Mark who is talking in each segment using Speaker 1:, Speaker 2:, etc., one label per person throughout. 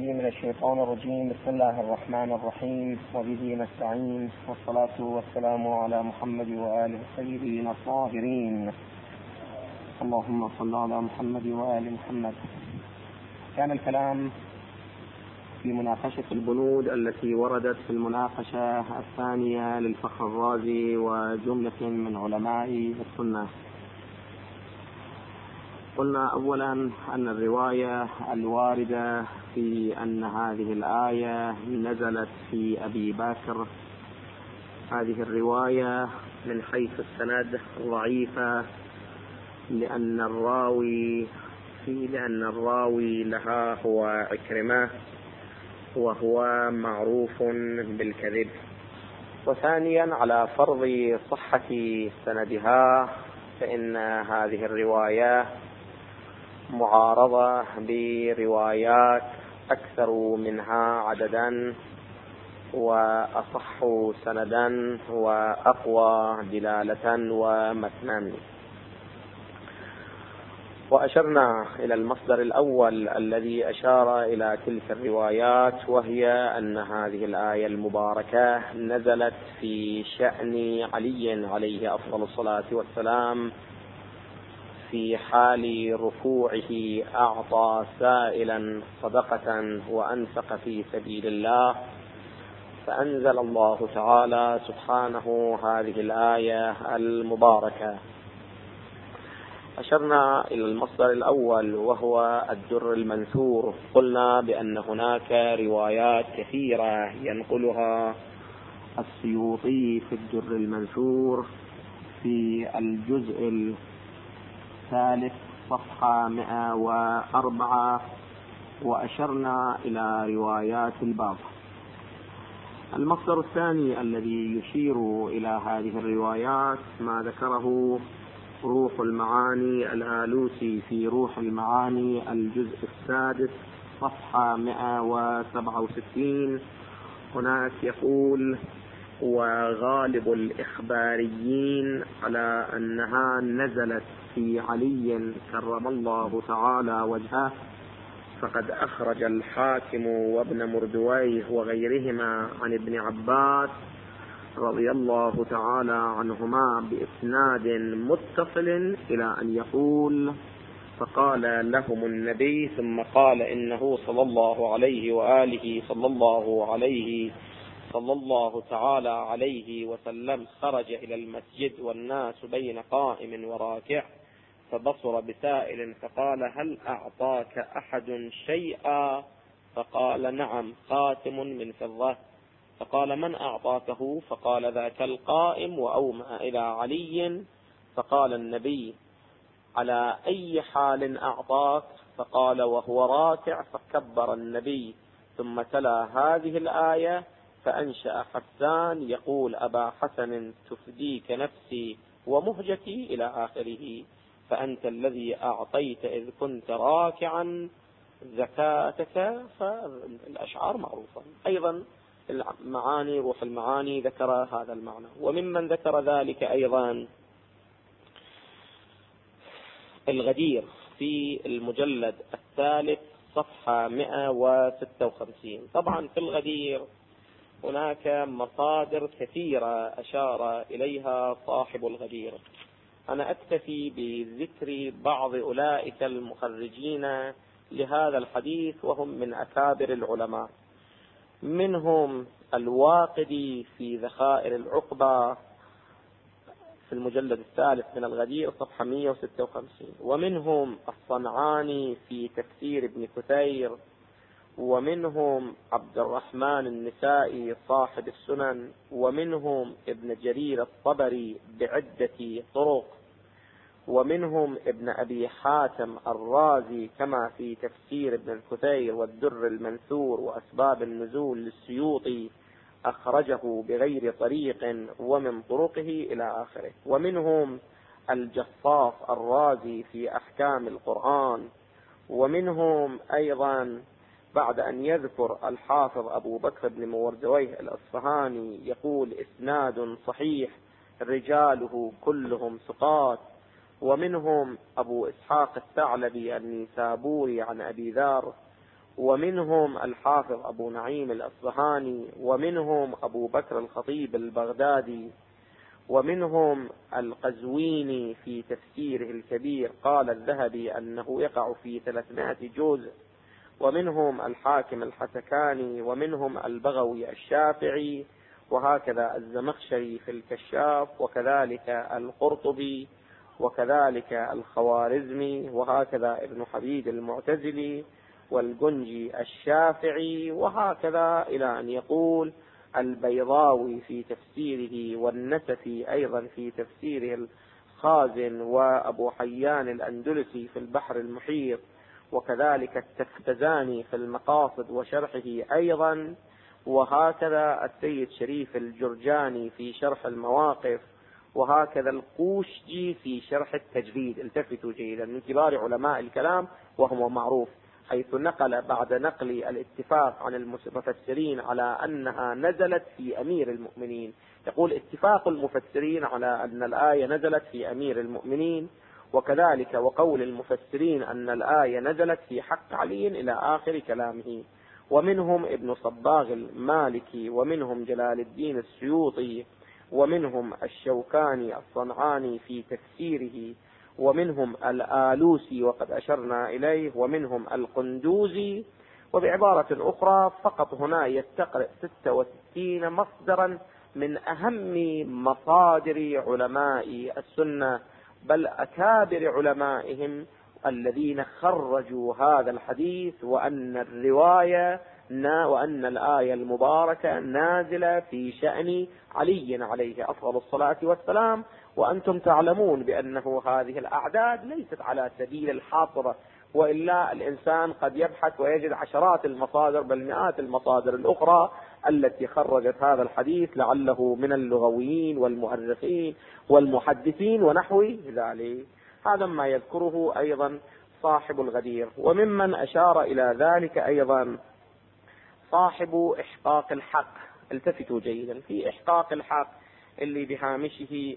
Speaker 1: من الشيطان الرجيم. بسم الله الرحمن الرحيم، وبه نستعين، والصلاة والسلام على محمد وآله الطيبين الطاهرين. اللهم صل على محمد وآل محمد. كان الكلام في مناقشة البنود التي وردت في المناقشة الثانية للفخر الرازي وجملة من علماء السنة. قلنا أولا أن الرواية الواردة في أن هذه الآية نزلت في أبي بكر، هذه الرواية من حيث السند ضعيفة، لأن الراوي لها هو عكرمة، وهو معروف بالكذب. وثانيا على فرض صحة سندها، فإن هذه الرواية معارضة بروايات أكثر منها عددا وأصح سندا وأقوى دلالة ومتنا. وأشرنا إلى المصدر الأول الذي أشار إلى تلك الروايات، وهي أن هذه الآية المباركة نزلت في شأن علي عليه أفضل الصلاة والسلام، في حال رفوعه أعطى سائلا صدقة وأنفق في سبيل الله، فأنزل الله تعالى سبحانه هذه الآية المباركة. أشرنا إلى المصدر الأول وهو الدر المنثور. قلنا بأن هناك روايات كثيرة ينقلها السيوطي في الدر المنثور في الجزء الثالث صفحة 104، وأشرنا إلى روايات الباب. المصدر الثاني الذي يشير إلى هذه الروايات ما ذكره روح المعاني الآلوسي في روح المعاني الجزء السادس صفحة 167. هناك يقول: وغالب الإخباريين على أنها نزلت في علي كرم الله تعالى وجهه، فقد أخرج الحاكم وابن مردويه وغيرهما عن ابن عباس رضي الله تعالى عنهما بإسناد متصل إلى أن يقول: فقال لهم النبي ثم قال إنه صلى الله عليه وآله صلى الله تعالى عليه وسلم خرج إلى المسجد والناس بين قائم وراكع، فبصر بسائل فقال: هل أعطاك أحد شيئا؟ فقال: نعم، خاتم من فضة. فقال: من أعطاكه؟ فقال: ذاك القائم، وأومأ إلى علي. فقال النبي: على أي حال أعطاك؟ فقال: وهو راكع. فكبر النبي ثم تلا هذه الآية، فأنشأ حسان يقول: أبا حسن تفديك نفسي ومهجتي إلى آخره، فأنت الذي أعطيت إذ كنت راكعا زكاتك. فالأشعار معروفة. أيضا المعاني روح المعاني ذكر هذا المعنى. وممن ذكر ذلك أيضا الغدير في المجلد الثالث صفحة 156. طبعا في الغدير هناك مصادر كثيرة أشار إليها صاحب الغدير. أنا أكتفي بذكر بعض أولئك المخرجين لهذا الحديث، وهم من أكابر العلماء. منهم الواقدي في ذخائر العقبة في المجلد الثالث من الغدير صفحة 156، ومنهم الصنعاني في تفسير ابن كثير، ومنهم عبد الرحمن النسائي صاحب السنن، ومنهم ابن جرير الطبري بعدة طرق، ومنهم ابن أبي حاتم الرازي كما في تفسير ابن الكثير والدر المنثور وأسباب النزول للسيوطي أخرجه بغير طريق ومن طرقه إلى آخره. ومنهم الجصاص الرازي في أحكام القرآن. ومنهم أيضا بعد أن يذكر الحافظ أبو بكر بن مردويه الأصفهاني يقول: إسناد صحيح رجاله كلهم ثقات. ومنهم أبو إسحاق الثعلبي النيسابوري عن أبي ذر. ومنهم الحافظ أبو نعيم الأصبهاني، ومنهم أبو بكر الخطيب البغدادي، ومنهم القزويني في تفسيره الكبير قال الذهبي أنه يقع في 300 جزء، ومنهم الحاكم الحسكاني، ومنهم البغوي الشافعي، وهكذا الزمخشري في الكشاف، وكذلك القرطبي، وكذلك الخوارزمي، وهكذا ابن حبيب المعتزلي، والجنجي الشافعي، وهكذا إلى أن يقول البيضاوي في تفسيره، والنسفي أيضا في تفسيره الخازن، وأبو حيان الأندلسي في البحر المحيط، وكذلك التفتزاني في المقاصد وشرحه أيضا، وهكذا السيد شريف الجرجاني في شرح المواقف، وهكذا القوشجي في شرح التجريد. التفتوا جيدا، من كبار علماء الكلام وهو معروف، حيث نقل بعد نقل الاتفاق عن المفسرين على أنها نزلت في أمير المؤمنين، يقول اتفاق المفسرين على أن الآية نزلت في أمير المؤمنين، وكذلك وقول المفسرين أن الآية نزلت في حق علي إلى آخر كلامه. ومنهم ابن صباغ المالكي، ومنهم جلال الدين السيوطي، ومنهم الشوكاني الصنعاني في تفسيره، ومنهم الآلوسي وقد أشرنا إليه، ومنهم القندوزي. وبعبارة أخرى فقط هنا يستقرئ 66 مصدرا من أهم مصادر علماء السنة، بل أكابر علمائهم الذين خرجوا هذا الحديث، وأن الرواية وأن الآية المباركة نازلة في شأن علي عليه أفضل الصلاة والسلام. وأنتم تعلمون بأنه هذه الأعداد ليست على سبيل الحصر، وإلا الإنسان قد يبحث ويجد عشرات المصادر بل مئات المصادر الأخرى التي خرجت هذا الحديث، لعله من اللغويين والمؤرخين والمحدثين ونحو ذلك. هذا ما يذكره أيضا صاحب الغدير. وممن أشار إلى ذلك أيضا صاحب إحقاق الحق. التفتوا جيدا، في إحقاق الحق اللي بهامشه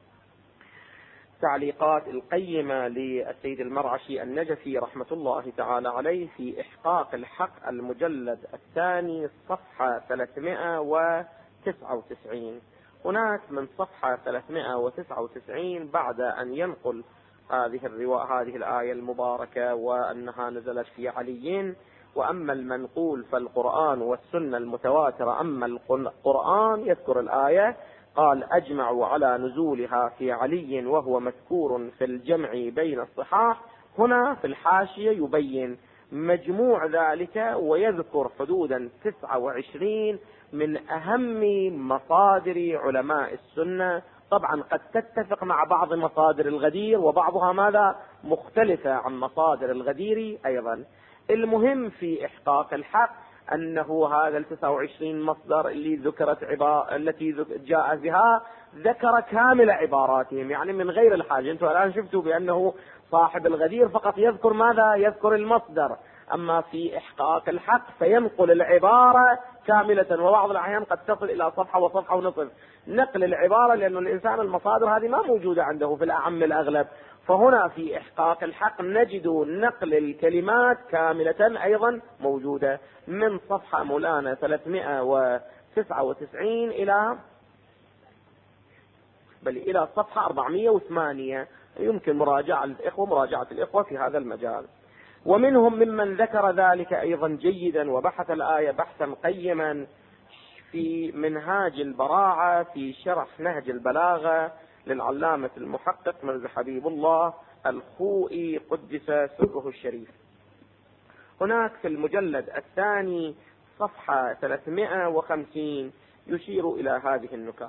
Speaker 1: تعليقات القيمة للسيد المرعشي النجفي رحمة الله تعالى عليه، في إحقاق الحق المجلد الثاني صفحة 399. هناك من صفحة 399 بعد أن ينقل هذه الآية المباركة وأنها نزلت في علي، وأما المنقول فالقرآن والسنة المتواترة، أما القرآن يذكر الآية قال أجمعوا على نزولها في علي وهو مذكور في الجمع بين الصحاح. هنا في الحاشية يبين مجموع ذلك ويذكر حدودا 29 من أهم مصادر علماء السنة. طبعا قد تتفق مع بعض مصادر الغدير، وبعضها ماذا مختلفة عن مصادر الغدير أيضا. المهم في إحقاق الحق أنه هذا 29 مصدر اللي التي جاء بها ذكر كامل عباراتهم، يعني من غير الحاجة. أنتم الآن شفتوا بأنه صاحب الغدير فقط يذكر ماذا؟ يذكر المصدر. أما في إحقاق الحق فينقل العبارة كاملة، وبعض الأحيان قد تصل إلى صفحة وصفحة ونصف نقل العبارة، لأن الإنسان المصادر هذه ما موجودة عنده في الأعم الأغلب. فهنا في إحقاق الحق نجد نقل الكلمات كاملة أيضا موجودة من صفحة مولانا 399 إلى صفحة 408. يمكن مراجعة الإخوة في هذا المجال. ومنهم ممن ذكر ذلك أيضا جيدا وبحث الآية بحثا قيما في منهاج البراعة في شرح نهج البلاغة للعلامة المحقق مرزا حبيب الله الخوئي قدس سره الشريف. هناك في المجلد الثاني صفحة 350 يشير إلى هذه النكات.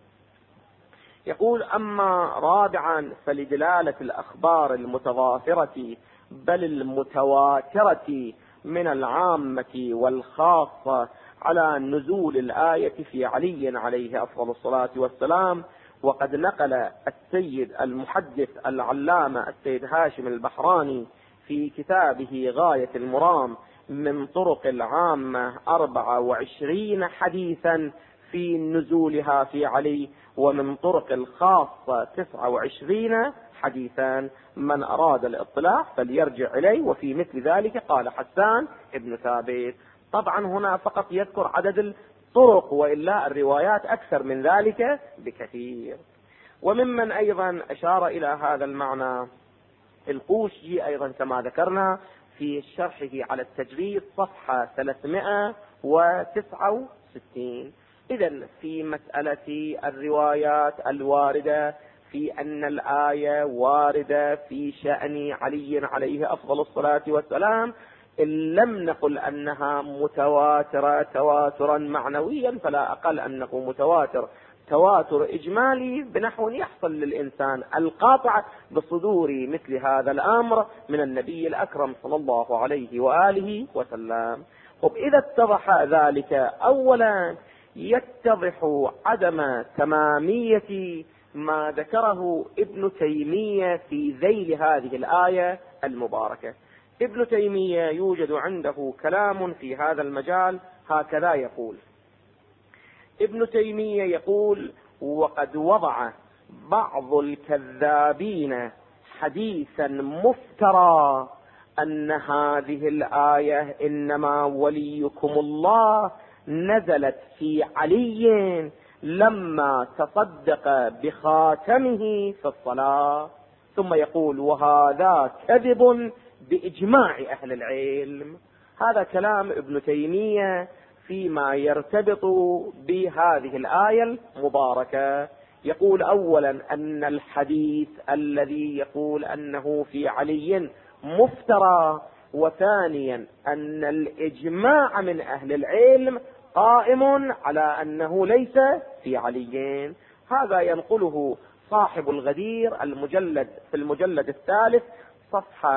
Speaker 1: يقول أما رابعا فلدلالة الأخبار المتضافرة بل المتواترة من العامة والخاصة على نزول الآية في علي عليه أفضل الصلاة والسلام. وقد نقل السيد المحدث العلامة السيد هاشم البحراني في كتابه غاية المرام من طرق العامة 24 حديثا في نزولها في علي، ومن طرق الخاصة 29 حديثا، من أراد الاطلاع فليرجع إليه. وفي مثل ذلك قال حسان ابن ثابت. طبعا هنا فقط يذكر عدد الطرق، وإلا الروايات أكثر من ذلك بكثير. وممن أيضا أشار إلى هذا المعنى القوشي أيضا كما ذكرنا في شرحه على التجريد صفحة 369. إذن في مسألة الروايات الواردة في أن الآية واردة في شأن علي عليه أفضل الصلاة والسلام، إن لم نقل أنها متواترة تواترا معنويا، فلا أقل أنه متواتر تواتر إجمالي بنحو يحصل للإنسان القاطع بصدور مثل هذا الأمر من النبي الأكرم صلى الله عليه وآله وسلم. إذا اتضح ذلك، أولا يتضح عدم تمامية ما ذكره ابن تيمية في ذيل هذه الآية المباركة. ابن تيمية يوجد عنده كلام في هذا المجال، هكذا يقول: ابن تيمية يقول: وقد وضع بعض الكذابين حديثا مفترى أن هذه الآية إنما وليكم الله نزلت في علي لما تصدق بخاتمه في الصلاة. ثم يقول: وهذا كذب بإجماع أهل العلم. هذا كلام ابن تيمية فيما يرتبط بهذه الآية المباركة. يقول أولا أن الحديث الذي يقول أنه في علي مفترى، وثانيا أن الإجماع من أهل العلم قائم على أنه ليس في علي. هذا ينقله صاحب الغدير في المجلد الثالث صفحة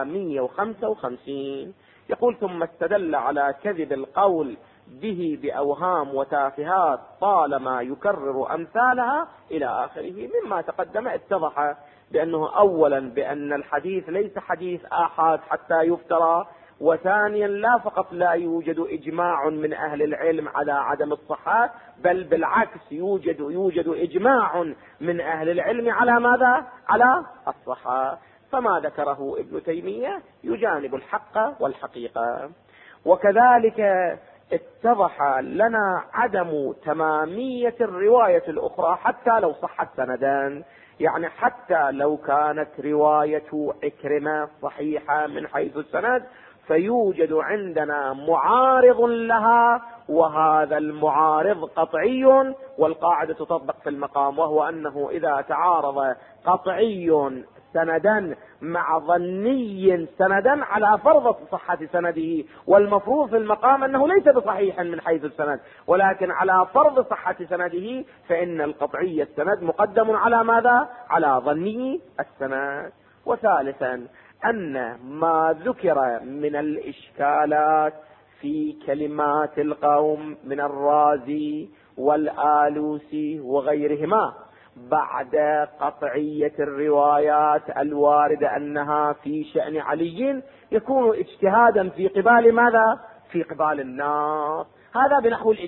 Speaker 1: 155. يقول: ثم استدل على كذب القول به بأوهام وتافهات طالما يكرر أمثالها إلى آخره. مما تقدم اتضح بأنه أولا بأن الحديث ليس حديث آحاد حتى يفترى، وثانيا لا فقط لا يوجد إجماع من أهل العلم على عدم الصحة، بل بالعكس يوجد إجماع من أهل العلم على ماذا؟ على الصحة. فما ذكره ابن تيمية يجانب الحق والحقيقة. وكذلك اتضح لنا عدم تمامية الرواية الأخرى حتى لو صحت سندان، يعني حتى لو كانت رواية عكرمة صحيحة من حيث السند، فيوجد عندنا معارض لها، وهذا المعارض قطعي، والقاعدة تطبق في المقام، وهو أنه إذا تعارض قطعي سندا مع ظني سندا على فرض صحة سنده، والمفروض في المقام أنه ليس بصحيح من حيث السند، ولكن على فرض صحة سنده، فإن القطعي السند مقدم على ماذا؟ على ظني السند. وثالثا أن ما ذكر من الإشكالات في كلمات القوم من الرازي والآلوسي وغيرهما بعد قطعية الروايات الواردة أنها في شأن علي يكون اجتهادا في قبال ماذا؟ في قبال الناس. هذا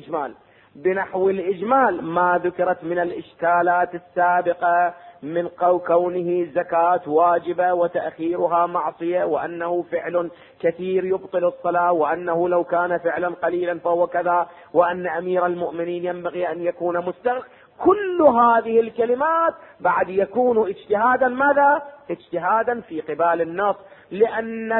Speaker 1: بنحو الإجمال ما ذكرت من الإشكالات السابقة من كونه زكاة واجبة وتأخيرها معصية، وأنه فعل كثير يبطل الصلاة، وأنه لو كان فعلا قليلا فهو كذا، وأن أمير المؤمنين ينبغي أن يكون مستغرق. كل هذه الكلمات بعد يكون اجتهادا ماذا؟ اجتهادا في قبال النص، لأن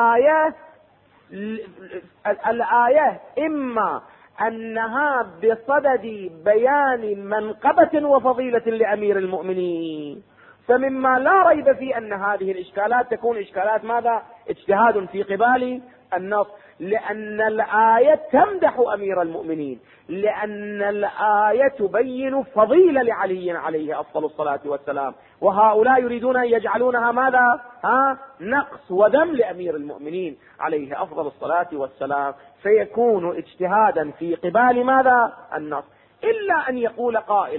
Speaker 1: الآية إما أنها بصدد بيان منقبة وفضيلة لأمير المؤمنين، فمما لا ريب في أن هذه الإشكالات تكون إشكالات ماذا؟ اجتهاد في قبال النص، لأن الآية تمدح أمير المؤمنين، لأن الآية تبين فضيلة لعلي عليه أفضل الصلاة والسلام، وهؤلاء يريدون أن يجعلونها ماذا؟ نقص وذم لأمير المؤمنين عليه أفضل الصلاة والسلام، فيكون اجتهادا في قبال ماذا؟ النص. إلا أن يقول قائل: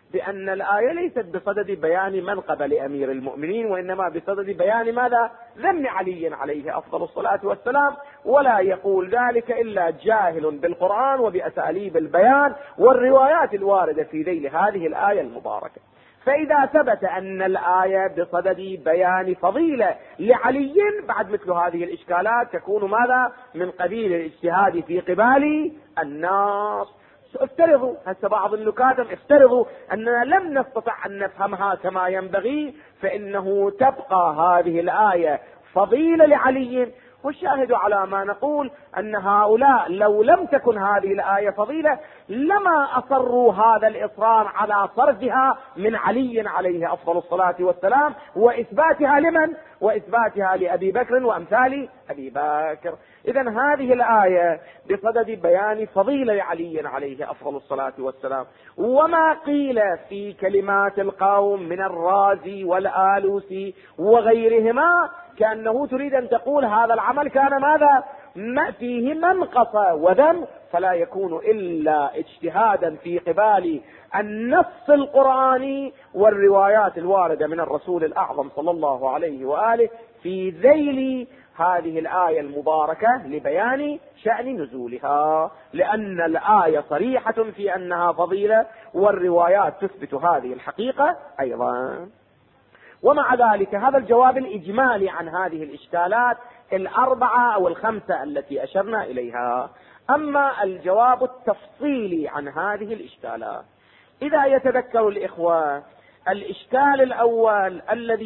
Speaker 2: بأن الآية ليست بصدد بيان منقب لأمير المؤمنين، وإنما بصدد بيان ماذا؟ ذم علي عليه أفضل الصلاة والسلام، ولا يقول ذلك إلا جاهل بالقرآن وبأساليب البيان والروايات الواردة في ذيل هذه الآية المباركة. فإذا ثبت أن الآية بصدد بيان فضيلة لعلي، بعد مثل هذه الإشكالات تكون ماذا؟ من قبيل الاجتهاد في قبال الناس. افترضوا هسه بعض النكاتم، افترضوا أننا لم نستطع أن نفهمها كما ينبغي، فإنه تبقى هذه الآية فضيلة لعلي. والشاهد على ما نقول أن هؤلاء لو لم تكن هذه الآية فضيلة لما أصروا هذا الإصرار على صرفها من علي عليه أفضل الصلاة والسلام، وإثباتها لمن؟ وإثباتها لأبي بكر وأمثال أبي بكر. إذن هذه الآية بصدد بيان فضيلة لعلي عليه أفضل الصلاة والسلام. وما قيل في كلمات القوم من الرازي والآلوسي وغيرهما كأنه تريد أن تقول هذا العمل كان ماذا؟ ما فيه منقص وذم، فلا يكون إلا اجتهادا في قبال النص القرآني والروايات الواردة من الرسول الأعظم صلى الله عليه وآله في ذيل هذه الآية المباركة لبيان شأن نزولها، لأن الآية صريحة في أنها فضيلة والروايات تثبت هذه الحقيقة أيضا. ومع ذلك هذا الجواب الإجمالي عن هذه الإشكالات الأربعة أو الخمسة التي أشرنا إليها. أما الجواب التفصيلي عن هذه الإشكالات، إذا يتذكر الإخوة الإشكال الأول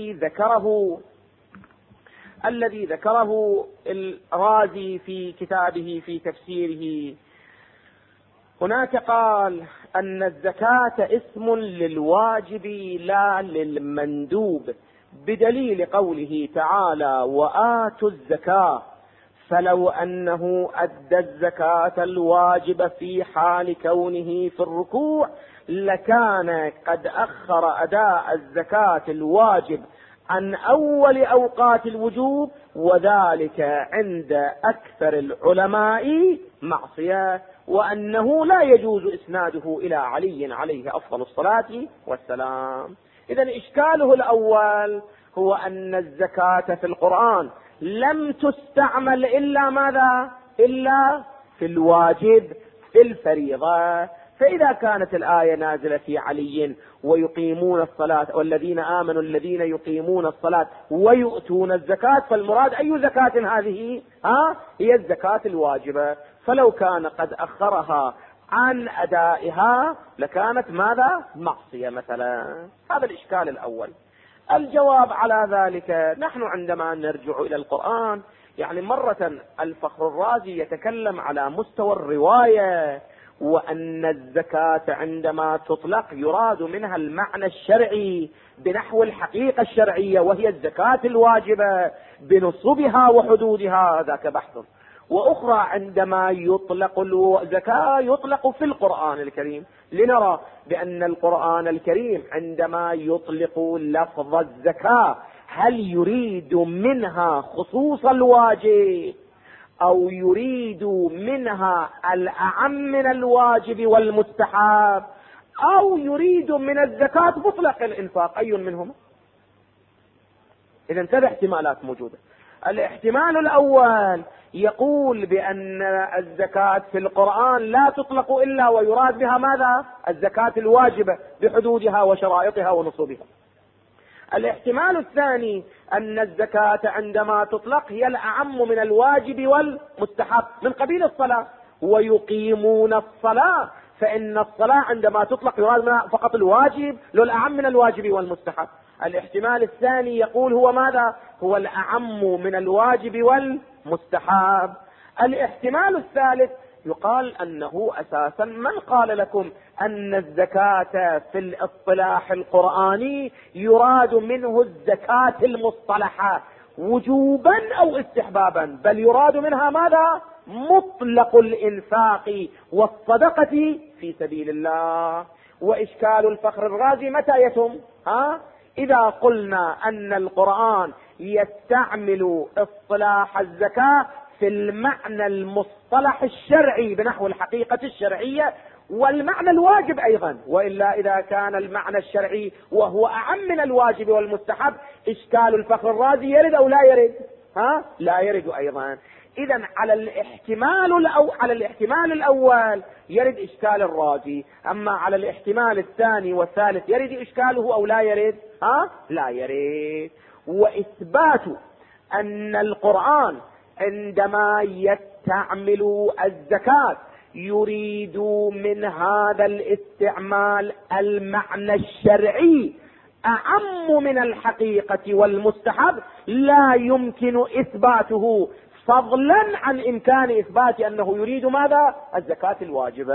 Speaker 2: الذي ذكره الرازي في كتابه في تفسيره، هناك قال أن الزكاة اسم للواجب لا للمندوب، بدليل قوله تعالى وآتوا الزكاة، فلو أنه أدى الزكاة الواجب في حال كونه في الركوع لكان قد أخر أداء الزكاة الواجب عن أول أوقات الوجوب، وذلك عند أكثر العلماء معصية، وأنه لا يجوز إسناده إلى علي عليه أفضل الصلاة والسلام. إذن إشكاله الأول هو أن الزكاة في القرآن لم تستعمل إلا ماذا؟ إلا في الواجب في الفريضة. فإذا كانت الآية نازلة في علي ويقيمون الصلاة والذين آمنوا الذين يقيمون الصلاة ويؤتون الزكاة، فالمراد أي زكاة هذه؟ هي الزكاة الواجبة. فلو كان قد أخرها عن أدائها لكانت ماذا؟ معصية مثلا. هذا الإشكال الأول. الجواب على ذلك، نحن عندما نرجع إلى القرآن يعني مرة الفخر الرازي يتكلم على مستوى الرواية، وأن الزكاة عندما تطلق يراد منها المعنى الشرعي بنحو الحقيقة الشرعية وهي الزكاة الواجبة بنصبها وحدودها، ذاك بحث. وأخرى عندما يطلق الزكاة يطلق في القرآن الكريم، لنرى بأن القرآن الكريم عندما يطلق لفظ الزكاة هل يريد منها خصوص الواجب أو يريد منها الأعم من الواجب والمستحب، أو يريد من الزكاة مطلق الإنفاق؟ أي منهما؟ إذن 3 احتمالات موجودة. الاحتمال الأول يقول بأن الزكاة في القرآن لا تطلق إلا ويراد بها ماذا؟ الزكاة الواجبة بحدودها وشرائطها ونصوبها. الاحتمال الثاني أن الزكاة عندما تطلق هي الأعم من الواجب والمستحب من قبيل الصلاة، ويقيمون الصلاة، فإن الصلاة عندما تطلق يراد منها فقط الواجب لو الأعم من الواجب والمستحب. الاحتمال الثاني يقول هو ماذا؟ هو الأعم من الواجب والمستحب. الاحتمال الثالث يقال أنه أساسا من قال لكم أن الزكاة في الاصطلاح القرآني يراد منه الزكاة المصطلحة وجوبا أو استحبابا، بل يراد منها ماذا؟ مطلق الإنفاق والصدقة في سبيل الله. وإشكال الفخر الرازي متى يتم؟ إذا قلنا أن القرآن يستعمل اصطلاح الزكاة في المعنى المصطلح الشرعي بنحو الحقيقة الشرعية، والمعنى الواجب أيضا. وإلا إذا كان المعنى الشرعي وهو أعم من الواجب والمستحب، إشكال الفخر الرازي يرد أو لا يرد؟ لا يرد أيضا. إذا على الاحتمال الأول يرد إشكال الرازي، أما على الاحتمال الثاني والثالث يرد إشكاله أو لا يرد؟ لا يرد. وإثبات أن القرآن عندما يستعمل الزكاة يريد من هذا الاستعمال المعنى الشرعي أعم من الحقيقة والمستحب، لا يمكن إثباته، فضلا عن إمكان إثبات أنه يريد ماذا؟ الزكاة الواجبة.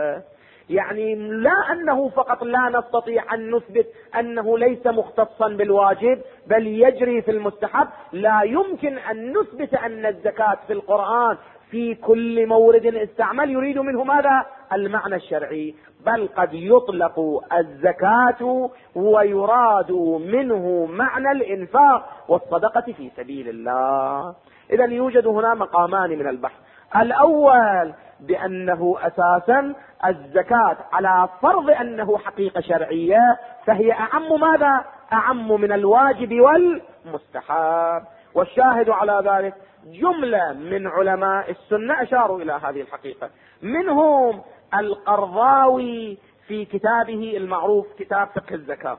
Speaker 2: يعني لا أنه فقط لا نستطيع أن نثبت أنه ليس مختصا بالواجب بل يجري في المستحب، لا يمكن أن نثبت أن الزكاة في القرآن في كل مورد استعمل يريد منه ماذا؟ المعنى الشرعي، بل قد يطلق الزكاة ويراد منه معنى الإنفاق والصدقة في سبيل الله. إذا يوجد هنا مقامان من البحث. الأول بأنه أساسا الزكاة على فرض أنه حقيقة شرعية فهي أعم ماذا؟ أعم من الواجب والمستحب. والشاهد على ذلك جملة من علماء السنة أشاروا إلى هذه الحقيقة، منهم القرضاوي في كتابه المعروف كتاب فقه الزكاة.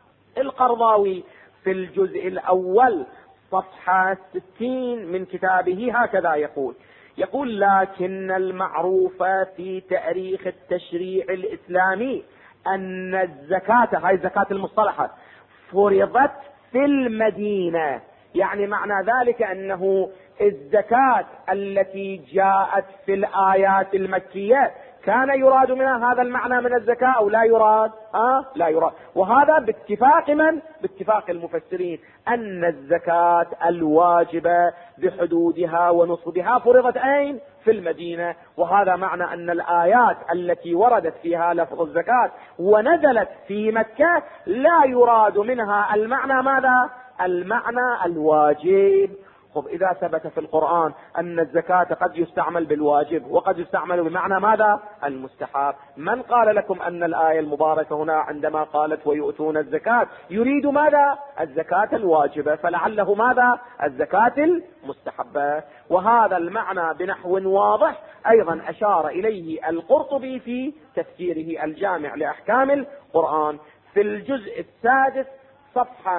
Speaker 2: القرضاوي في الجزء الأول صفحة 60 من كتابه هكذا يقول لكن المعروف في تاريخ التشريع الإسلامي أن الزكاة، هاي الزكاة المصطلحة، فرضت في المدينة. يعني معنى ذلك أنه الزكاة التي جاءت في الآيات المكية كان يراد منها هذا المعنى من الزكاة أو لا يراد؟ لا يراد. وهذا باتفاق من؟ باتفاق المفسرين أن الزكاة الواجبة بحدودها ونصبها فرضت أين؟ في المدينة. وهذا معنى أن الآيات التي وردت فيها لفظ الزكاة ونزلت في مكة لا يراد منها المعنى ماذا؟ المعنى الواجب. طب إذا ثبت في القرآن أن الزكاة قد يستعمل بالواجب وقد يستعمل بمعنى ماذا؟ المستحب، من قال لكم أن الآية المباركة هنا عندما قالت ويؤتون الزكاة يريد ماذا؟ الزكاة الواجبة، فلعله ماذا؟ الزكاة المستحبة. وهذا المعنى بنحو واضح أيضا أشار إليه القرطبي في تفسيره الجامع لأحكام القرآن في الجزء السادس صفحة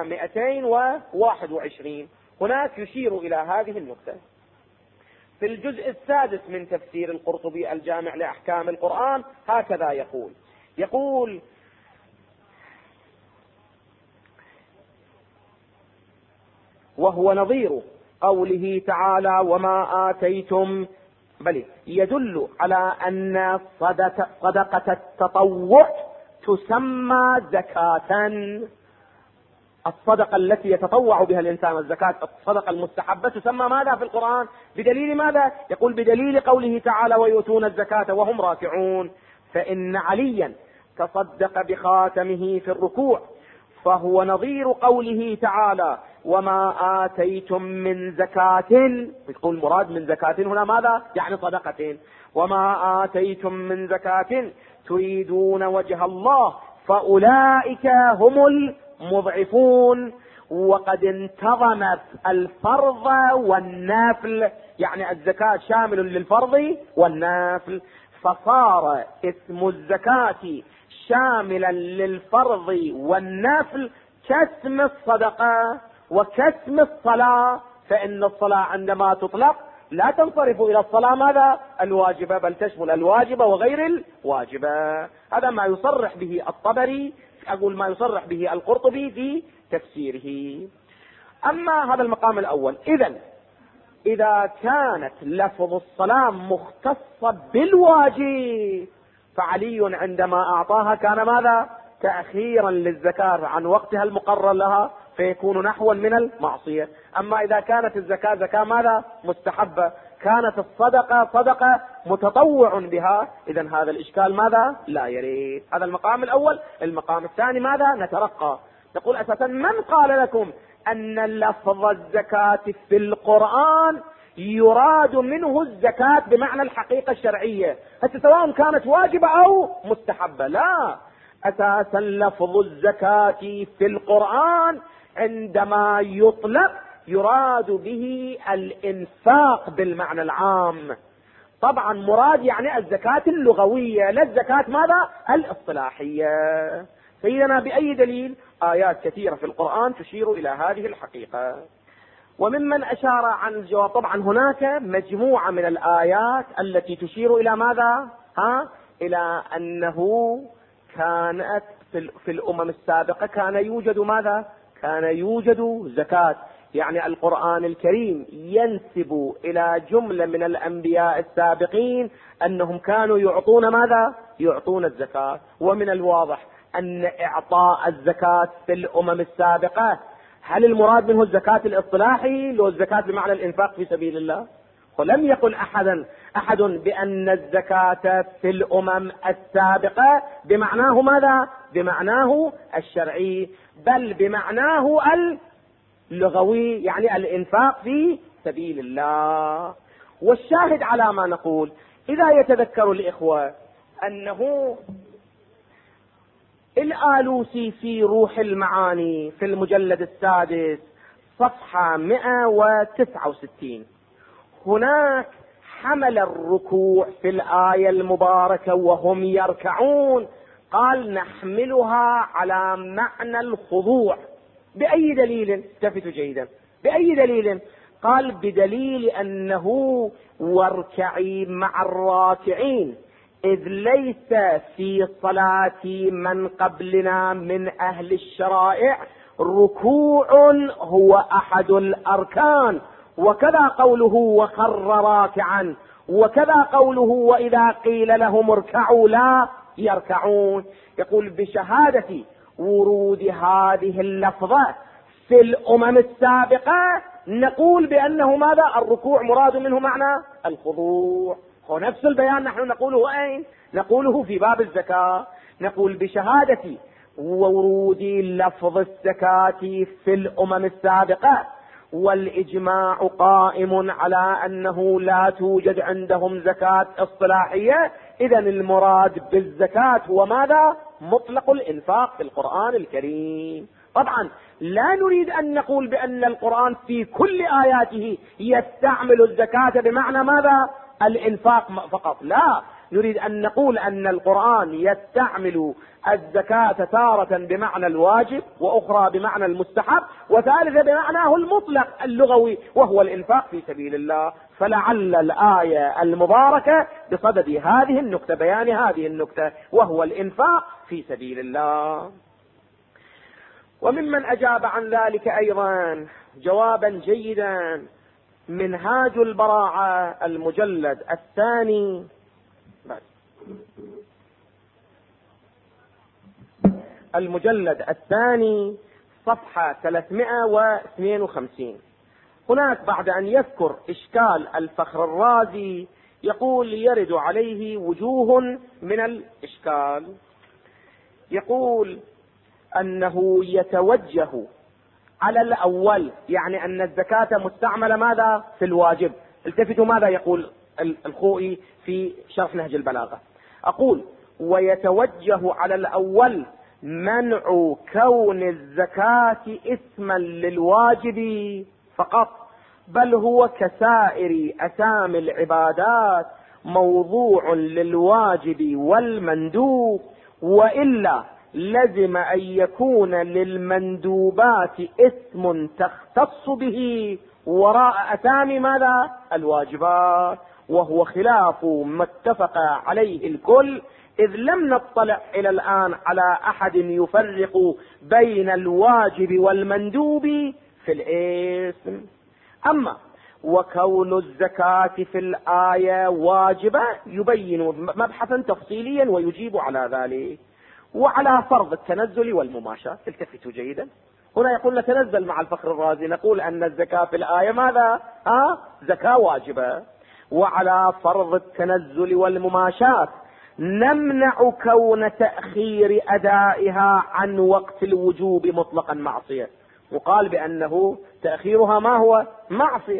Speaker 2: 221. هناك يشير إلى هذه النقطة في الجزء السادس من تفسير القرطبي الجامع لأحكام القرآن هكذا يقول وهو نظير قوله تعالى وما آتيتم، بل يدل على أن صدقة التطوع تسمى زكاة. الصدقة التي يتطوع بها الإنسان الزكاة، الصدقة المستحبة تسمى ماذا في القرآن؟ بدليل ماذا؟ يقول بدليل قوله تعالى ويؤتون الزكاة وهم راكعون، فإن عليا تصدق بخاتمه في الركوع فهو نظير قوله تعالى وما آتيتم من زكاة. يقول مراد من زكاة هنا ماذا؟ يعني صدقة. وما آتيتم من زكاة تريدون وجه الله فأولئك هم المضعفون. وقد انتظمت الفرض والنافل، يعني الزكاة شامل للفرض والنافل، فصار اسم الزكاة شاملا للفرض والنافل كاسم الصدقة وكاسم الصلاة. فإن الصلاة عندما تطلق لا تنصرف إلى الصلاة ماذا؟ الواجبة، بل تشمل الواجبة وغير الواجبة. هذا ما يصرح به الطبري، أقول ما يصرح به القرطبي في تفسيره. أما هذا المقام الأول، إذا كانت لفظ الصلاة مختصة بالواجب فعلي عندما أعطاها كان ماذا؟ تأخيرا للزكاة عن وقتها المقرر لها، فيكون نحوا من المعصية. أما إذا كانت الزكاة زكاة ماذا؟ مستحبة، كانت الصدقة صدقة متطوع بها، إذا هذا الإشكال ماذا؟ لا يريد. هذا المقام الأول. المقام الثاني ماذا؟ نترقى نقول أساسا من قال لكم أن لفظ الزكاة في القرآن يراد منه الزكاة بمعنى الحقيقة الشرعية، حتى سواء كانت واجبة أو مستحبة. لا، أساسا لفظ الزكاة في القرآن عندما يطلق يراد به الإنفاق بالمعنى العام. طبعا مراد يعني الزكاة اللغوية، لا الزكاة ماذا؟ الاصطلاحية. سيدنا بأي دليل؟ آيات كثيرة في القرآن تشير إلى هذه الحقيقة. وممن أشار عن الجواب، طبعا هناك مجموعة من الآيات التي تشير إلى ماذا؟ إلى أنه كانت في الأمم السابقة كان يوجد ماذا؟ كان يوجد زكاة. يعني القرآن الكريم ينسب إلى جملة من الأنبياء السابقين أنهم كانوا يعطون ماذا؟ يعطون الزكاة. ومن الواضح أن إعطاء الزكاة في الأمم السابقة، هل المراد منه الزكاة الاصطلاحي لو الزكاة بمعنى الإنفاق في سبيل الله؟ ولم يقل أحد بأن الزكاة في الأمم السابقة بمعناه ماذا؟ بمعناه الشرعي، بل بمعناه اللغوي، يعني الإنفاق في سبيل الله. والشاهد على ما نقول، إذا يتذكر الإخوة أنه الآلوسي في روح المعاني في المجلد السادس صفحة 169 هناك حمل الركوع في الآية المباركة وهم يركعون، قال نحملها على معنى الخضوع. بأي دليل؟ التفتوا جيدا، بأي دليل؟ قال بدليل أنه واركعي مع الراكعين، إذ ليس في صلاة من قبلنا من أهل الشرائع ركوع هو أحد الأركان، وكذا قوله وخر راكعا، وكذا قوله وإذا قيل لهم اركعوا لا يركعون. يقول بشهادة ورود هذه اللفظة في الأمم السابقة نقول بأنه ماذا؟ الركوع مراد منه معنى الخضوع. ونفس البيان نحن نقوله أين؟ نقوله في باب الزكاة. نقول بشهادة ورود لفظ الزكاة في الأمم السابقة والإجماع قائم على أنه لا توجد عندهم زكاة اصطلاحية، إذن المراد بالزكاة هو ماذا؟ مطلق الإنفاق في القرآن الكريم. طبعا لا نريد أن نقول بأن القرآن في كل آياته يستعمل الزكاة بمعنى ماذا؟ الإنفاق فقط، لا، نريد أن نقول أن القرآن يستعمل الزكاة تارة بمعنى الواجب، وأخرى بمعنى المستحب، وثالثة بمعناه المطلق اللغوي وهو الإنفاق في سبيل الله. فلعل الآية المباركة بصدد هذه النكتة، بيان هذه النكتة، وهو الإنفاق في سبيل الله. وممن أجاب عن ذلك أيضا جوابا جيدا منهاج البراعة المجلد الثاني، المجلد الثاني صفحة 352. هناك بعد أن يذكر إشكال الفخر الرازي يقول يرد عليه وجوه من الإشكال. يقول أنه يتوجه على الأول، يعني أن الزكاة مستعملة ماذا؟ في الواجب. التفتوا ماذا يقول الخوئي في شرح نهج البلاغة. أقول ويتوجه على الأول منع كون الزكاة اسما للواجب فقط، بل هو كسائر أسامي العبادات موضوع للواجب والمندوب، وإلا لزم أن يكون للمندوبات اسم تختص به وراء أسامي ماذا؟ الواجبات، وهو خلاف ما اتفق عليه الكل، إذ لم نطلع إلى الآن على أحد يفرق بين الواجب والمندوب في الاسم. أما وكون الزكاة في الآية واجبة يبين مبحثا تفصيليا ويجيب على ذلك. وعلى فرض التنزل والمماشاة، التفتوا جيدا، هنا يقول نتنزل مع الفخر الرازي نقول أن الزكاة في الآية ماذا؟ زكاة واجبة. وعلى فرض التنزل والمماشاة نمنع كون تأخير أدائها عن وقت الوجوب مطلقا معصية، وقال بأنه تأخيرها ما هو؟ معصية.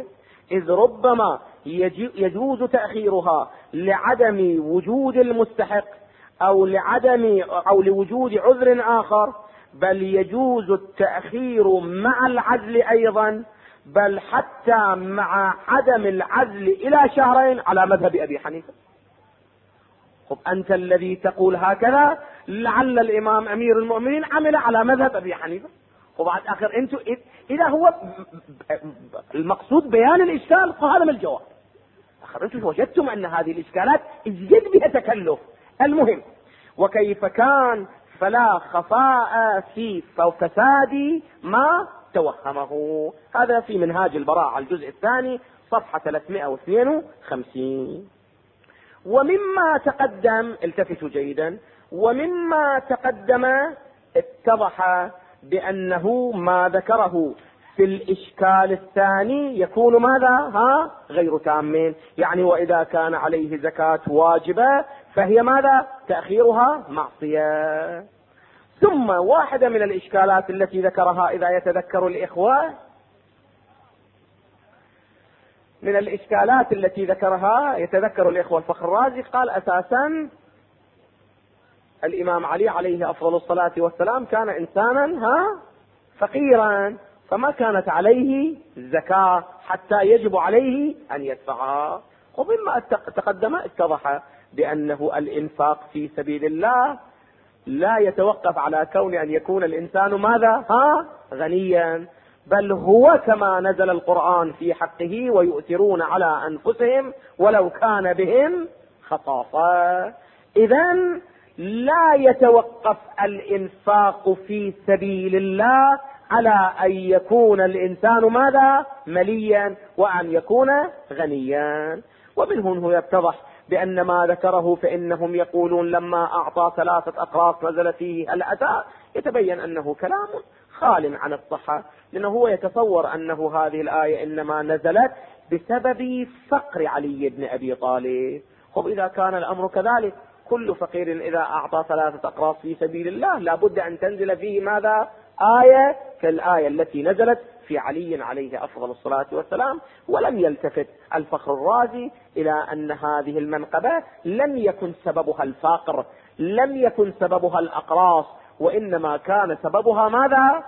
Speaker 2: إذ ربما يجوز تأخيرها لعدم وجود المستحق أو لوجود عذر آخر، بل يجوز التأخير مع العزل أيضا، بل حتى مع عدم العزل إلى شهرين على مذهب أبي حنيفة. خب أنت الذي تقول هكذا، لعل الإمام أمير المؤمنين عمل على مذهب أبي حنيفة. وبعد آخر أنتم إذا هو المقصود بيان الإشكال فهذا من الجواب. آخر أنتم وجدتم أن هذه الإشكالات ازيد بها تكلف. المهم، وكيف كان فلا خفاء في فساد ما توهمه. هذا في منهاج البراعة الجزء الثاني صفحة 352. ومما تقدم، التفتوا جيدا، ومما تقدم اتضح بأنه ما ذكره في الإشكال الثاني يكون ماذا؟ غير تامين. يعني وإذا كان عليه زكاة واجبة فهي ماذا؟ تأخيرها معصية. ثم واحدة من الإشكالات التي ذكرها إذا يتذكر الإخوة، من الإشكالات التي ذكرها يتذكر الإخوة الفخر الرازي، قال أساسا الإمام علي عليه أفضل الصلاة والسلام كان إنسانا فقيرا، فما كانت عليه زكاة حتى يجب عليه أن يدفعها. ومما تقدم اتضح بأنه الإنفاق في سبيل الله لا يتوقف على كون أن يكون الإنسان ماذا؟ غنيا، بل هو كما نزل القرآن في حقه ويؤثرون على أنفسهم ولو كان بهم خصاصة. إذن لا يتوقف الإنفاق في سبيل الله على أن يكون الإنسان ماذا؟ مليا وأن يكون غنيا. ومن هنا يتضح بأن ما ذكره فإنهم يقولون لما أعطى 3 أقراص نزل فيه الأتى، يتبين أنه كلام خال عن الصحة، لأنه هو يتصور أنه هذه الآية إنما نزلت بسبب فقر علي بن أبي طالب. خب إذا كان الأمر كذلك، كل فقير إذا أعطى 3 أقراص في سبيل الله لابد أن تنزل فيه ماذا؟ آية كالآية التي نزلت في علي عليه أفضل الصلاة والسلام. ولم يلتفت الفخر الرازي إلى أن هذه المنقبة لم يكن سببها الفقر، لم يكن سببها الأقراص، وإنما كان سببها ماذا؟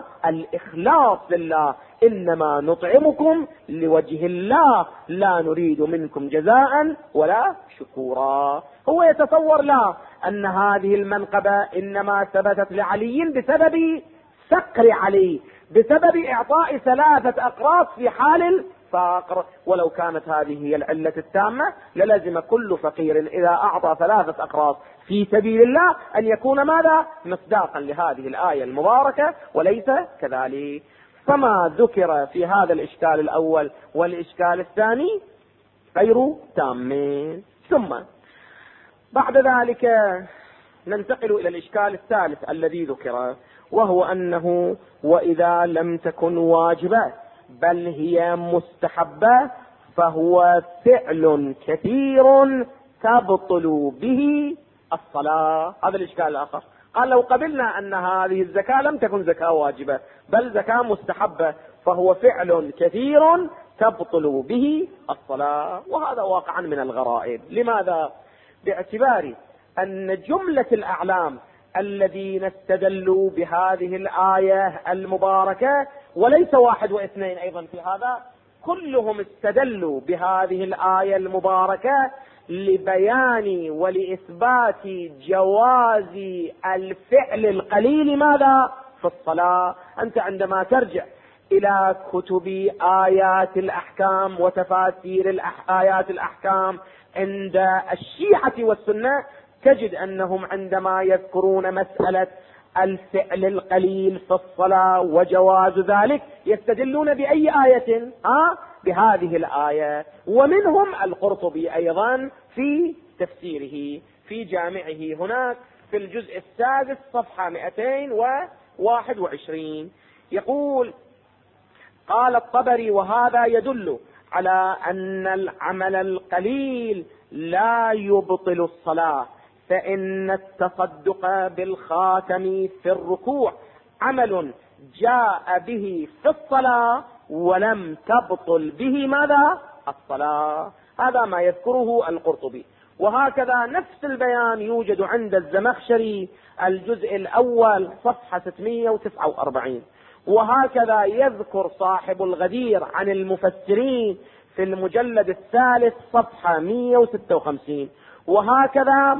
Speaker 2: الإخلاص لله. إنما نطعمكم لوجه الله لا نريد منكم جزاء ولا شكورا. هو يتصور لا أن هذه المنقبة إنما ثبتت لعلي بسبب فقر علي، بسبب إعطاء 3 أقراص في حال الفقر. ولو كانت هذه هي العلة التامة للزم كل فقير إذا أعطى 3 أقراص في سبيل الله أن يكون ماذا؟ مصداقا لهذه الآية المباركة، وليس كذلك. فما ذكر في هذا الإشكال الأول والإشكال الثاني غير تامين. ثم بعد ذلك ننتقل إلى الإشكال الثالث الذي ذكر، وهو أنه وإذا لم تكن واجبة بل هي مستحبة فهو فعل كثير تبطل به الصلاة. هذا الإشكال الآخر. قال لو قبلنا أن هذه الزكاة لم تكن زكاة واجبة بل زكاة مستحبة فهو فعل كثير تبطل به الصلاة، وهذا واقعا من الغرائب. لماذا؟ باعتبار أن جملة الأعلام الذين استدلوا بهذه الآية المباركة، وليس 1 و2 أيضا في هذا، كلهم استدلوا بهذه الآية المباركة لبيان ولإثبات جواز الفعل القليل ماذا؟ في الصلاة. أنت عندما ترجع إلى كتب آيات الأحكام وتفاسير آيات الأحكام عند الشيعة والسنة تجد أنهم عندما يذكرون مسألة الفعل القليل في الصلاة وجواز ذلك يستدلون بأي آية؟ بهذه الآية. ومنهم القرطبي أيضا في تفسيره في جامعه هناك في الجزء السادس صفحة 221 يقول: قال الطبري: وهذا يدل على أن العمل القليل لا يبطل الصلاة، فإن التصدق بالخاتم في الركوع عمل جاء به في الصلاة ولم تبطل به ماذا؟ الصلاة. هذا ما يذكره القرطبي. وهكذا نفس البيان يوجد عند الزمخشري الجزء الأول صفحة 649. وهكذا يذكر صاحب الغدير عن المفسرين في المجلد الثالث صفحة 156. وهكذا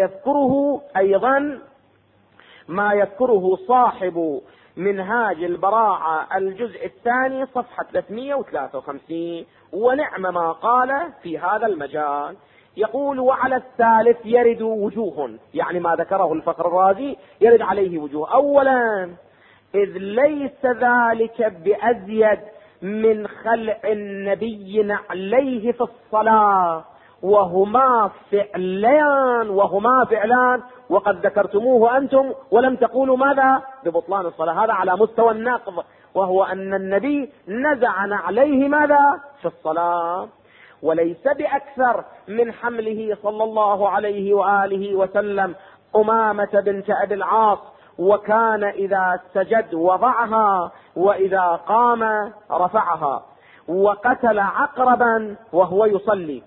Speaker 2: ما يذكره صاحب منهاج البراعة الجزء الثاني صفحة 353. ونعم ما قال في هذا المجال. يقول: وعلى الثالث يرد وجوه، يعني ما ذكره الفخر الرازي يرد عليه وجوه. أولا، إذ ليس ذلك بأزيد من خلع النبي نعليه في الصلاة، وهما فعلان وقد ذكرتموه أنتم ولم تقولوا ماذا؟ ببطلان الصلاة. هذا على مستوى النقض، وهو أن النبي نزع نعليه ماذا؟ في الصلاة. وليس بأكثر من حمله صلى الله عليه وآله وسلم أمامة بنت أبي العاص، وكان إذا سجد وضعها وإذا قام رفعها. وقتل عقربا وهو يصلي،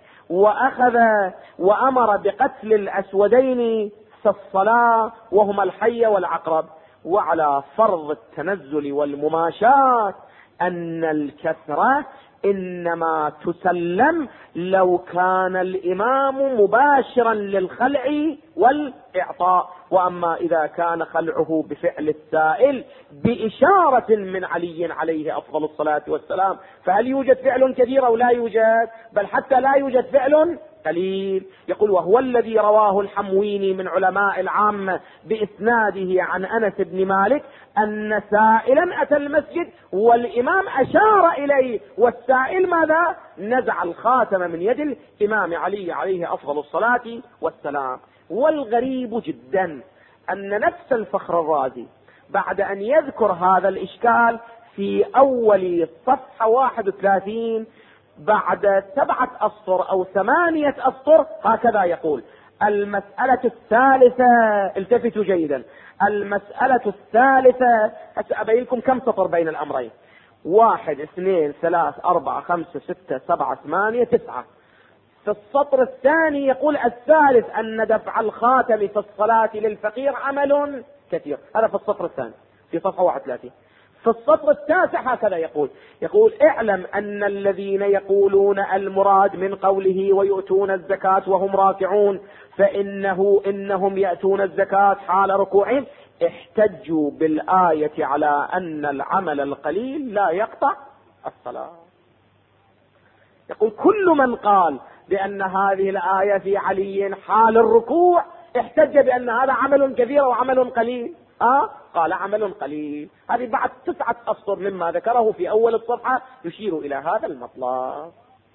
Speaker 2: وأمر بقتل الأسودين في الصلاة وهما الحية والعقرب. وعلى فرض التنزل والمماشاة أن الكثرة إنما تسلم لو كان الإمام مباشرا للخلع والإعطاء. وأما إذا كان خلعه بفعل السائل بإشارة من علي عليه أفضل الصلاة والسلام، فهل يوجد فعل كثير أو لا يوجد؟ بل حتى لا يوجد فعل قليل. يقول: وهو الذي رواه الحمويني من علماء العامة بإسناده عن أنس بن مالك أن سائلا أتى المسجد والإمام أشار إليه، والسائل ماذا؟ نزع الخاتم من يد الإمام علي عليه أفضل الصلاة والسلام. والغريب جدا أن نفس الفخر الرازي بعد أن يذكر هذا الإشكال في أول صفحة 31 بعد 7 أسطر أو 8 أسطر هكذا يقول: المسألة الثالثة، التفتوا جيدا، المسألة الثالثة. أبين لكم كم سطر بين الأمرين: 1 2 3 4 5 6 7 8 9. في السطر الثاني يقول: الثالث أن دفع الخاتم في الصلاة للفقير عمل كثير. هذا في السطر الثاني في صفحة 31. في السطر التاسع هكذا يقول: اعلم أن الذين يقولون المراد من قوله ويؤتون الزكاة وهم راكعون إنهم يأتون الزكاة حال ركوعهم احتجوا بالآية على أن العمل القليل لا يقطع الصلاة. يقول: كل من قال بأن هذه الآية في علي حال الركوع احتج بأن هذا عمل كثير وعمل قليل. قال عمل قليل. هذه بعد 9 أسطر مما ذكره في أول الصفحة يشير إلى هذا المطلب.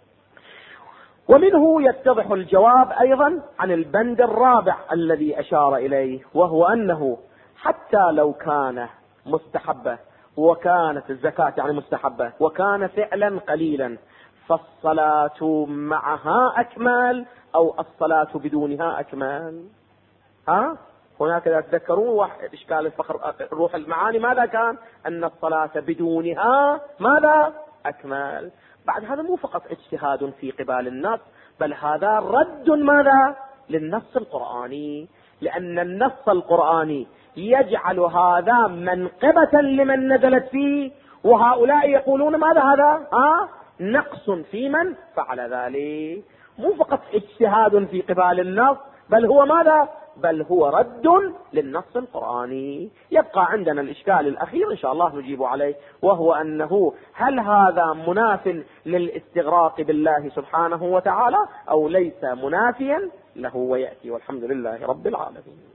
Speaker 2: ومنه يتضح الجواب أيضا عن البند الرابع الذي أشار إليه، وهو أنه حتى لو كان مستحبة وكانت الزكاة يعني مستحبة وكان فعلا قليلا، فالصلاة معها أكمل أو الصلاة بدونها أكمل. هناك إذا تذكرون إشكال الفخر روح المعاني ماذا كان؟ أن الصلاة بدونها ماذا؟ أكمل. بعد هذا مو فقط اجتهاد في قبال النص، بل هذا رد ماذا؟ للنص القرآني، لأن النص القرآني يجعل هذا منقبة لمن نزلت فيه، وهؤلاء يقولون ماذا هذا؟ نقص في من فعل ذلك. مو فقط اجتهاد في قبال النص، بل هو ماذا؟ بل هو رد للنص القرآني. يبقى عندنا الإشكال الأخير إن شاء الله نجيب عليه، وهو أنه هل هذا مناف للاستغراق بالله سبحانه وتعالى أو ليس منافيا له؟ ويأتي، والحمد لله رب العالمين.